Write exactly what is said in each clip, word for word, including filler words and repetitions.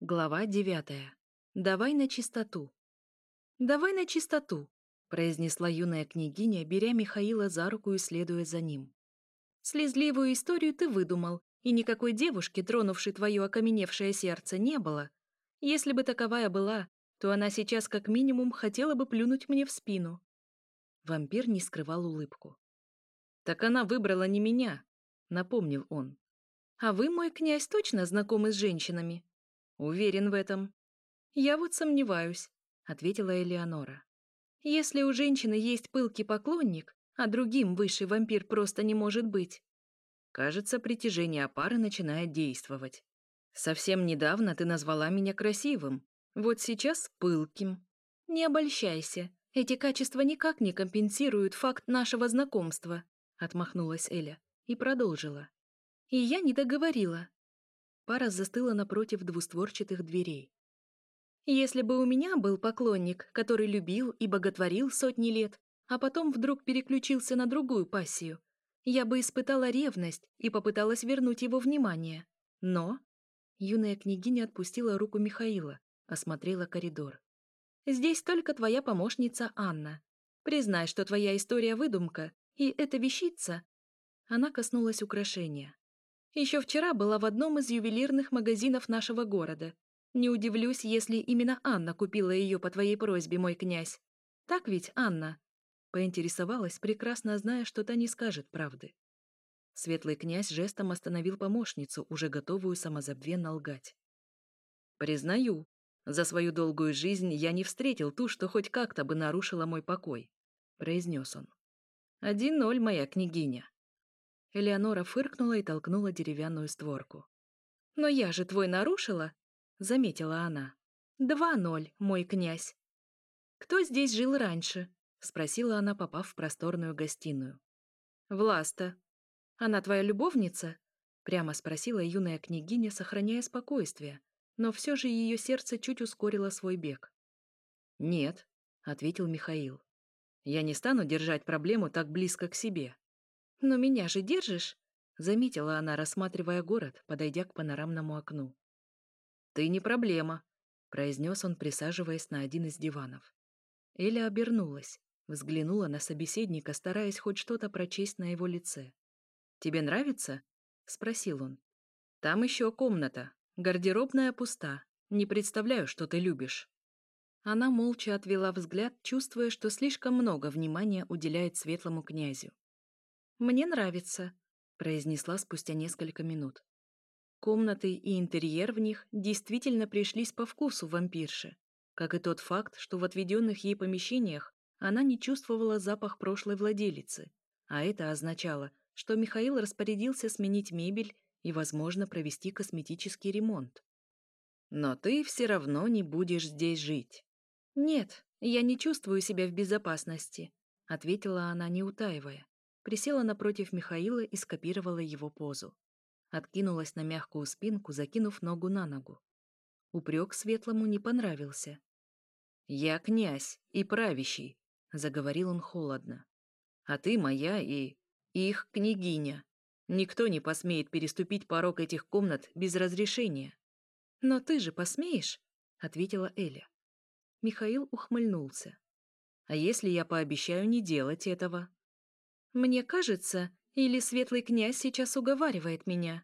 Глава девятая. Давай на чистоту. Давай на чистоту, произнесла юная княгиня, беря Михаила за руку и следуя за ним. Слезливую историю ты выдумал, и никакой девушки, тронувшей твое окаменевшее сердце, не было. Если бы таковая была, то она сейчас как минимум хотела бы плюнуть мне в спину. Вампир не скрывал улыбку. Так она выбрала не меня, напомнил он. А вы, мой князь, точно знакомы с женщинами? Уверен в этом. Я вот сомневаюсь, ответила Элеонора. Если у женщины есть пылкий поклонник, а другим высший вампир просто не может быть. Кажется, притяжение пары начинает действовать. Совсем недавно ты назвала меня красивым, вот сейчас пылким. Не обольщайся, эти качества никак не компенсируют факт нашего знакомства, отмахнулась Эля и продолжила. И я не договорила. Пара застыла напротив двустворчатых дверей. Если бы у меня был поклонник, который любил и боготворил сотни лет, а потом вдруг переключился на другую пассию, я бы испытала ревность и попыталась вернуть его внимание. Но... Юная княгиня отпустила руку Михаила, осмотрела коридор. «Здесь только твоя помощница Анна. Признай, что твоя история выдумка, и эта вещица...» Она коснулась украшения. Еще вчера была в одном из ювелирных магазинов нашего города. Не удивлюсь, если именно Анна купила ее по твоей просьбе, мой князь. Так ведь, Анна?» Поинтересовалась, прекрасно зная, что та не скажет правды. Светлый князь жестом остановил помощницу, уже готовую самозабвенно лгать. «Признаю, за свою долгую жизнь я не встретил ту, что хоть как-то бы нарушила мой покой», — произнес он. «Один ноль, моя княгиня». Элеонора фыркнула и толкнула деревянную створку. «Но я же твой нарушила», — заметила она. «Два ноль, мой князь». «Кто здесь жил раньше?» — спросила она, попав в просторную гостиную. «Власта. Она твоя любовница?» — прямо спросила юная княгиня, сохраняя спокойствие, но все же ее сердце чуть ускорило свой бег. «Нет», — ответил Михаил. «Я не стану держать проблему так близко к себе». «Но меня же держишь?» — заметила она, рассматривая город, подойдя к панорамному окну. «Ты не проблема», — произнес он, присаживаясь на один из диванов. Эля обернулась, взглянула на собеседника, стараясь хоть что-то прочесть на его лице. «Тебе нравится?» — спросил он. «Там еще комната. Гардеробная пуста. Не представляю, что ты любишь». Она молча отвела взгляд, чувствуя, что слишком много внимания уделяет светлому князю. «Мне нравится», — произнесла спустя несколько минут. Комнаты и интерьер в них действительно пришлись по вкусу вампирши, как и тот факт, что в отведенных ей помещениях она не чувствовала запах прошлой владелицы, а это означало, что Михаил распорядился сменить мебель и, возможно, провести косметический ремонт. «Но ты все равно не будешь здесь жить». «Нет, я не чувствую себя в безопасности», — ответила она, не утаивая. Присела напротив Михаила и скопировала его позу. Откинулась на мягкую спинку, закинув ногу на ногу. Упрек Светлому не понравился. «Я князь и правящий», — заговорил он холодно. «А ты моя и... их княгиня. Никто не посмеет переступить порог этих комнат без разрешения». «Но ты же посмеешь?» — ответила Эля. Михаил ухмыльнулся. «А если я пообещаю не делать этого?» «Мне кажется, или светлый князь сейчас уговаривает меня?»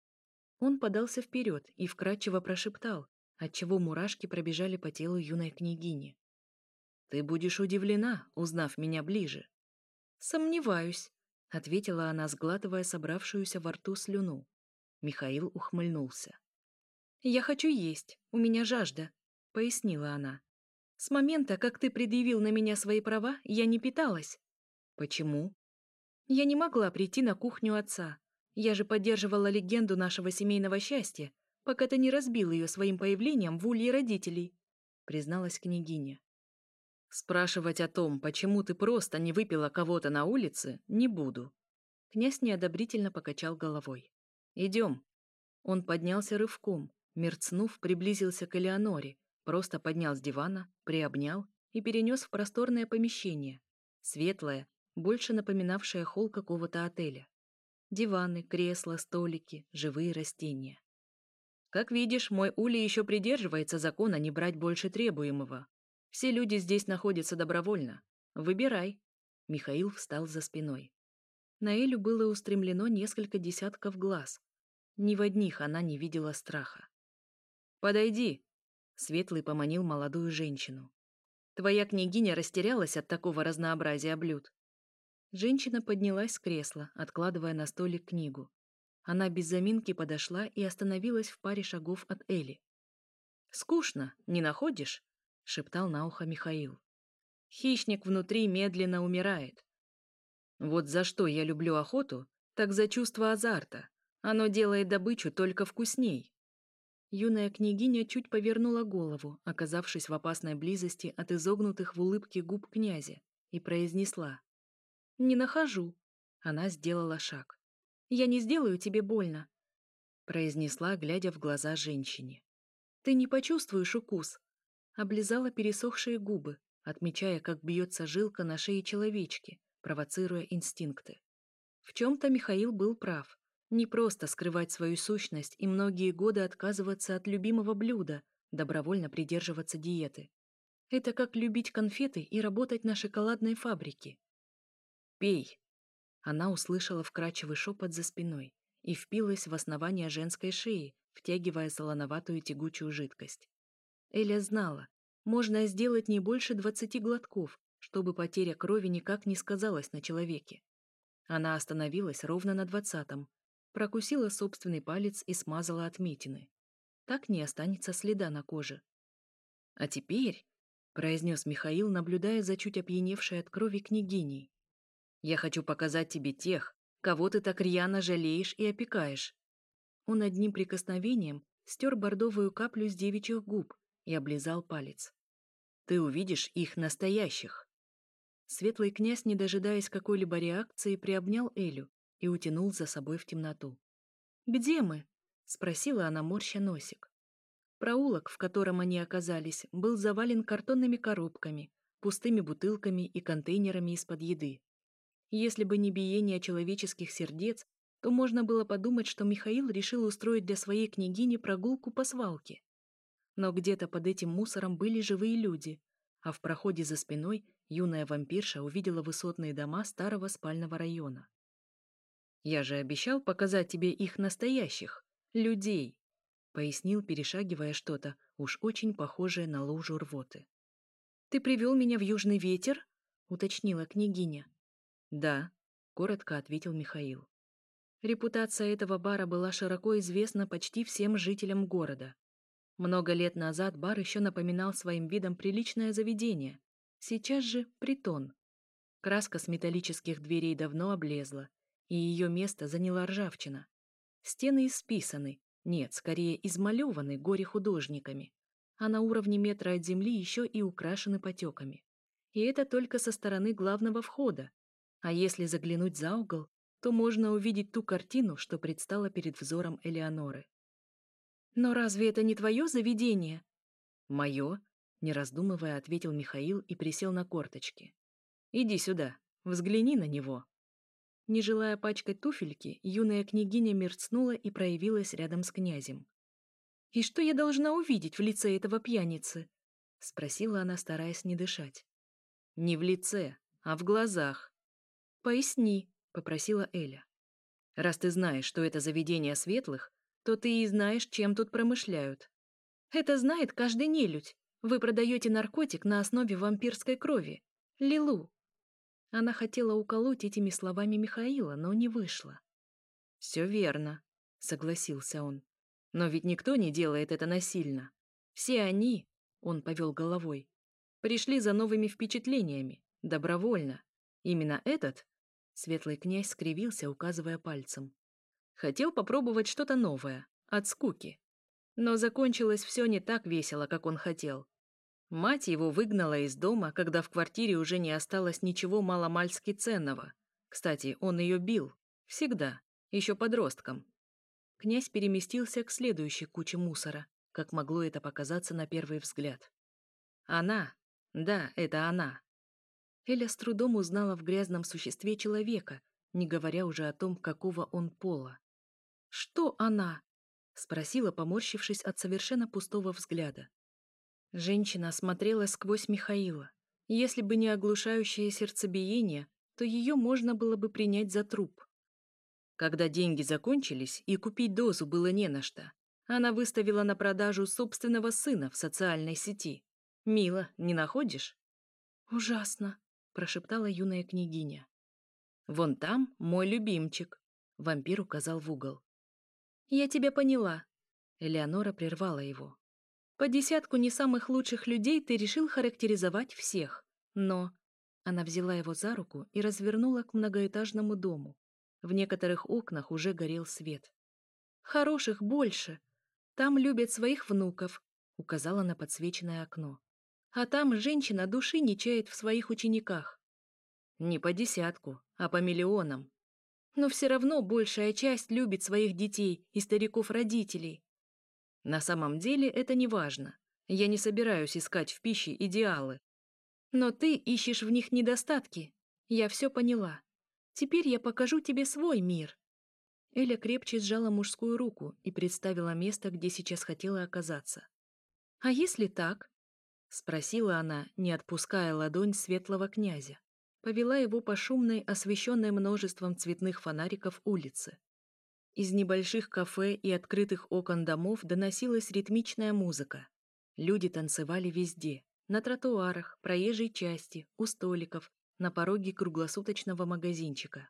Он подался вперед и вкрадчиво прошептал, отчего мурашки пробежали по телу юной княгини. «Ты будешь удивлена, узнав меня ближе». «Сомневаюсь», — ответила она, сглатывая собравшуюся во рту слюну. Михаил ухмыльнулся. «Я хочу есть, у меня жажда», — пояснила она. «С момента, как ты предъявил на меня свои права, я не питалась». «Почему?» «Я не могла прийти на кухню отца. Я же поддерживала легенду нашего семейного счастья, пока ты не разбил ее своим появлением в улье родителей», — призналась княгиня. «Спрашивать о том, почему ты просто не выпила кого-то на улице, не буду». Князь неодобрительно покачал головой. «Идем». Он поднялся рывком, мерцнув, приблизился к Элеоноре, просто поднял с дивана, приобнял и перенес в просторное помещение, светлое, больше напоминавшее холл какого-то отеля. Диваны, кресла, столики, живые растения. Как видишь, мой Ули еще придерживается закона не брать больше требуемого. Все люди здесь находятся добровольно. Выбирай. Михаил встал за спиной. На Элю было устремлено несколько десятков глаз. Ни в одних она не видела страха. «Подойди!» — Светлый поманил молодую женщину. «Твоя княгиня растерялась от такого разнообразия блюд». Женщина поднялась с кресла, откладывая на столик книгу. Она без заминки подошла и остановилась в паре шагов от Эли. «Скучно, не находишь?» — шептал на ухо Михаил. «Хищник внутри медленно умирает. Вот за что я люблю охоту, так за чувство азарта. Оно делает добычу только вкусней». Юная княгиня чуть повернула голову, оказавшись в опасной близости от изогнутых в улыбке губ князя, и произнесла: «Не нахожу». Она сделала шаг. «Я не сделаю тебе больно», — произнесла, глядя в глаза женщине. «Ты не почувствуешь укус». Облизала пересохшие губы, отмечая, как бьется жилка на шее человечки, провоцируя инстинкты. В чем-то Михаил был прав. Не просто скрывать свою сущность и многие годы отказываться от любимого блюда, добровольно придерживаться диеты. Это как любить конфеты и работать на шоколадной фабрике. «Пей!» Она услышала вкрадчивый шепот за спиной и впилась в основание женской шеи, втягивая солоноватую тягучую жидкость. Эля знала, можно сделать не больше двадцати глотков, чтобы потеря крови никак не сказалась на человеке. Она остановилась ровно на двадцатом, прокусила собственный палец и смазала отметины. Так не останется следа на коже. «А теперь», — произнес Михаил, наблюдая за чуть опьяневшей от крови княгиней, «я хочу показать тебе тех, кого ты так рьяно жалеешь и опекаешь». Он одним прикосновением стер бордовую каплю с девичьих губ и облизал палец. «Ты увидишь их настоящих». Светлый князь, не дожидаясь какой-либо реакции, приобнял Элю и утянул за собой в темноту. «Где мы?» — спросила она, морща носик. Проулок, в котором они оказались, был завален картонными коробками, пустыми бутылками и контейнерами из-под еды. Если бы не биение человеческих сердец, то можно было подумать, что Михаил решил устроить для своей княгини прогулку по свалке. Но где-то под этим мусором были живые люди, а в проходе за спиной юная вампирша увидела высотные дома старого спального района. «Я же обещал показать тебе их настоящих, людей», — пояснил, перешагивая что-то, уж очень похожее на лужу рвоты. «Ты привел меня в Южный ветер?» — уточнила княгиня. «Да», — коротко ответил Михаил. Репутация этого бара была широко известна почти всем жителям города. Много лет назад бар еще напоминал своим видом приличное заведение, сейчас же притон. Краска с металлических дверей давно облезла, и ее место заняла ржавчина. Стены исписаны, нет, скорее измалеваны горе-художниками, а на уровне метра от земли еще и украшены потеками. И это только со стороны главного входа. А если заглянуть за угол, то можно увидеть ту картину, что предстала перед взором Элеоноры. «Но разве это не твое заведение?» «Мое», — не раздумывая, ответил Михаил и присел на корточки. «Иди сюда, взгляни на него». Не желая пачкать туфельки, юная княгиня мерцнула и проявилась рядом с князем. «И что я должна увидеть в лице этого пьяницы?» — спросила она, стараясь не дышать. «Не в лице, а в глазах». «Поясни», — попросила Эля. «Раз ты знаешь, что это заведение светлых, то ты и знаешь, чем тут промышляют». «Это знает каждый нелюдь. Вы продаете наркотик на основе вампирской крови. Лилу». Она хотела уколоть этими словами Михаила, но не вышло. «Все верно», — согласился он. «Но ведь никто не делает это насильно. Все они, — он повел головой, — пришли за новыми впечатлениями, добровольно. Именно этот, — светлый князь скривился, указывая пальцем, — хотел попробовать что-то новое, от скуки. Но закончилось все не так весело, как он хотел. Мать его выгнала из дома, когда в квартире уже не осталось ничего маломальски ценного. Кстати, он ее бил. Всегда. Еще подростком. Князь переместился к следующей куче мусора, как могло это показаться на первый взгляд. Она. Да, это она. Эля с трудом узнала в грязном существе человека, не говоря уже о том, какого он пола. Что она? — спросила, поморщившись от совершенно пустого взгляда. Женщина смотрела сквозь Михаила. Если бы не оглушающее сердцебиение, то ее можно было бы принять за труп. Когда деньги закончились и купить дозу было не на что, она выставила на продажу собственного сына в социальной сети. Мило, не находишь? «Ужасно», — прошептала юная княгиня. «Вон там мой любимчик», — вампир указал в угол. «Я тебя поняла», — Элеонора прервала его. «По десятку не самых лучших людей ты решил характеризовать всех, но...» Она взяла его за руку и развернула к многоэтажному дому. В некоторых окнах уже горел свет. «Хороших больше. Там любят своих внуков», — указала на подсвеченное окно. «А там женщина души не чает в своих учениках». «Не по десятку, а по миллионам. Но все равно большая часть любит своих детей и стариков-родителей. На самом деле это не важно. Я не собираюсь искать в пище идеалы. Но ты ищешь в них недостатки. Я все поняла. Теперь я покажу тебе свой мир». Эля крепче сжала мужскую руку и представила место, где сейчас хотела оказаться. «А если так?» — спросила она, не отпуская ладонь светлого князя. Повела его по шумной, освещенной множеством цветных фонариков улице. Из небольших кафе и открытых окон домов доносилась ритмичная музыка. Люди танцевали везде. На тротуарах, проезжей части, у столиков, на пороге круглосуточного магазинчика.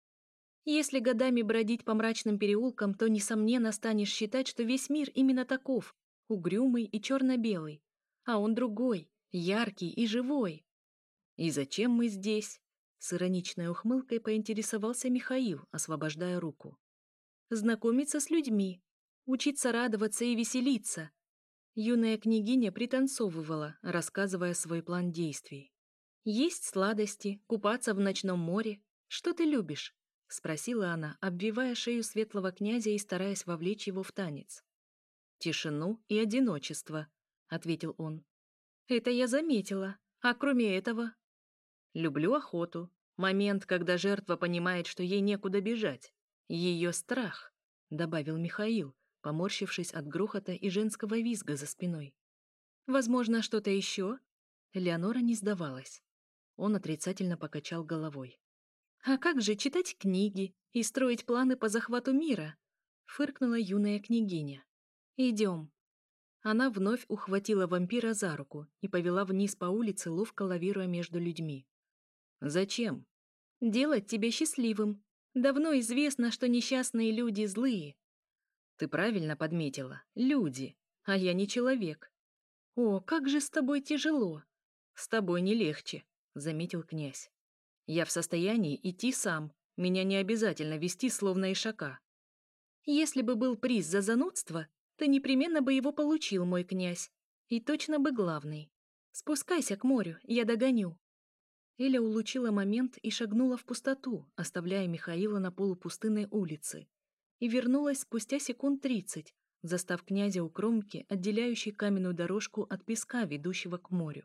Если годами бродить по мрачным переулкам, то, несомненно, станешь считать, что весь мир именно таков, угрюмый и черно-белый. А он другой, яркий и живой. «И зачем мы здесь?» С ироничной ухмылкой поинтересовался Михаил, освобождая руку. «Знакомиться с людьми, учиться радоваться и веселиться». Юная княгиня пританцовывала, рассказывая свой план действий. «Есть сладости, купаться в ночном море. Что ты любишь?» — спросила она, обвивая шею светлого князя и стараясь вовлечь его в танец. «Тишину и одиночество», — ответил он. «Это я заметила. А кроме этого?» «Люблю охоту. Момент, когда жертва понимает, что ей некуда бежать. Ее страх», — добавил Михаил, поморщившись от грохота и женского визга за спиной. «Возможно, что-то еще?» Леонора не сдавалась. Он отрицательно покачал головой. «А как же читать книги и строить планы по захвату мира?» — фыркнула юная княгиня. «Идем». Она вновь ухватила вампира за руку и повела вниз по улице, ловко лавируя между людьми. «Зачем?» «Делать тебя счастливым. Давно известно, что несчастные люди злые». «Ты правильно подметила. Люди. А я не человек». «О, как же с тобой тяжело!» «С тобой не легче», — заметил князь. «Я в состоянии идти сам. Меня не обязательно вести, словно ишака». «Если бы был приз за занудство, ты непременно бы его получил, мой князь. И точно бы главный. Спускайся к морю, я догоню». Эля улучила момент и шагнула в пустоту, оставляя Михаила на полупустынной улице. И вернулась спустя секунд тридцать, застав князя у кромки, отделяющей каменную дорожку от песка, ведущего к морю.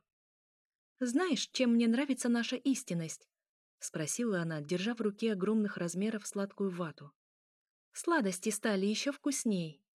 «Знаешь, чем мне нравится наша истинность?» — спросила она, держа в руке огромных размеров сладкую вату. «Сладости стали еще вкусней.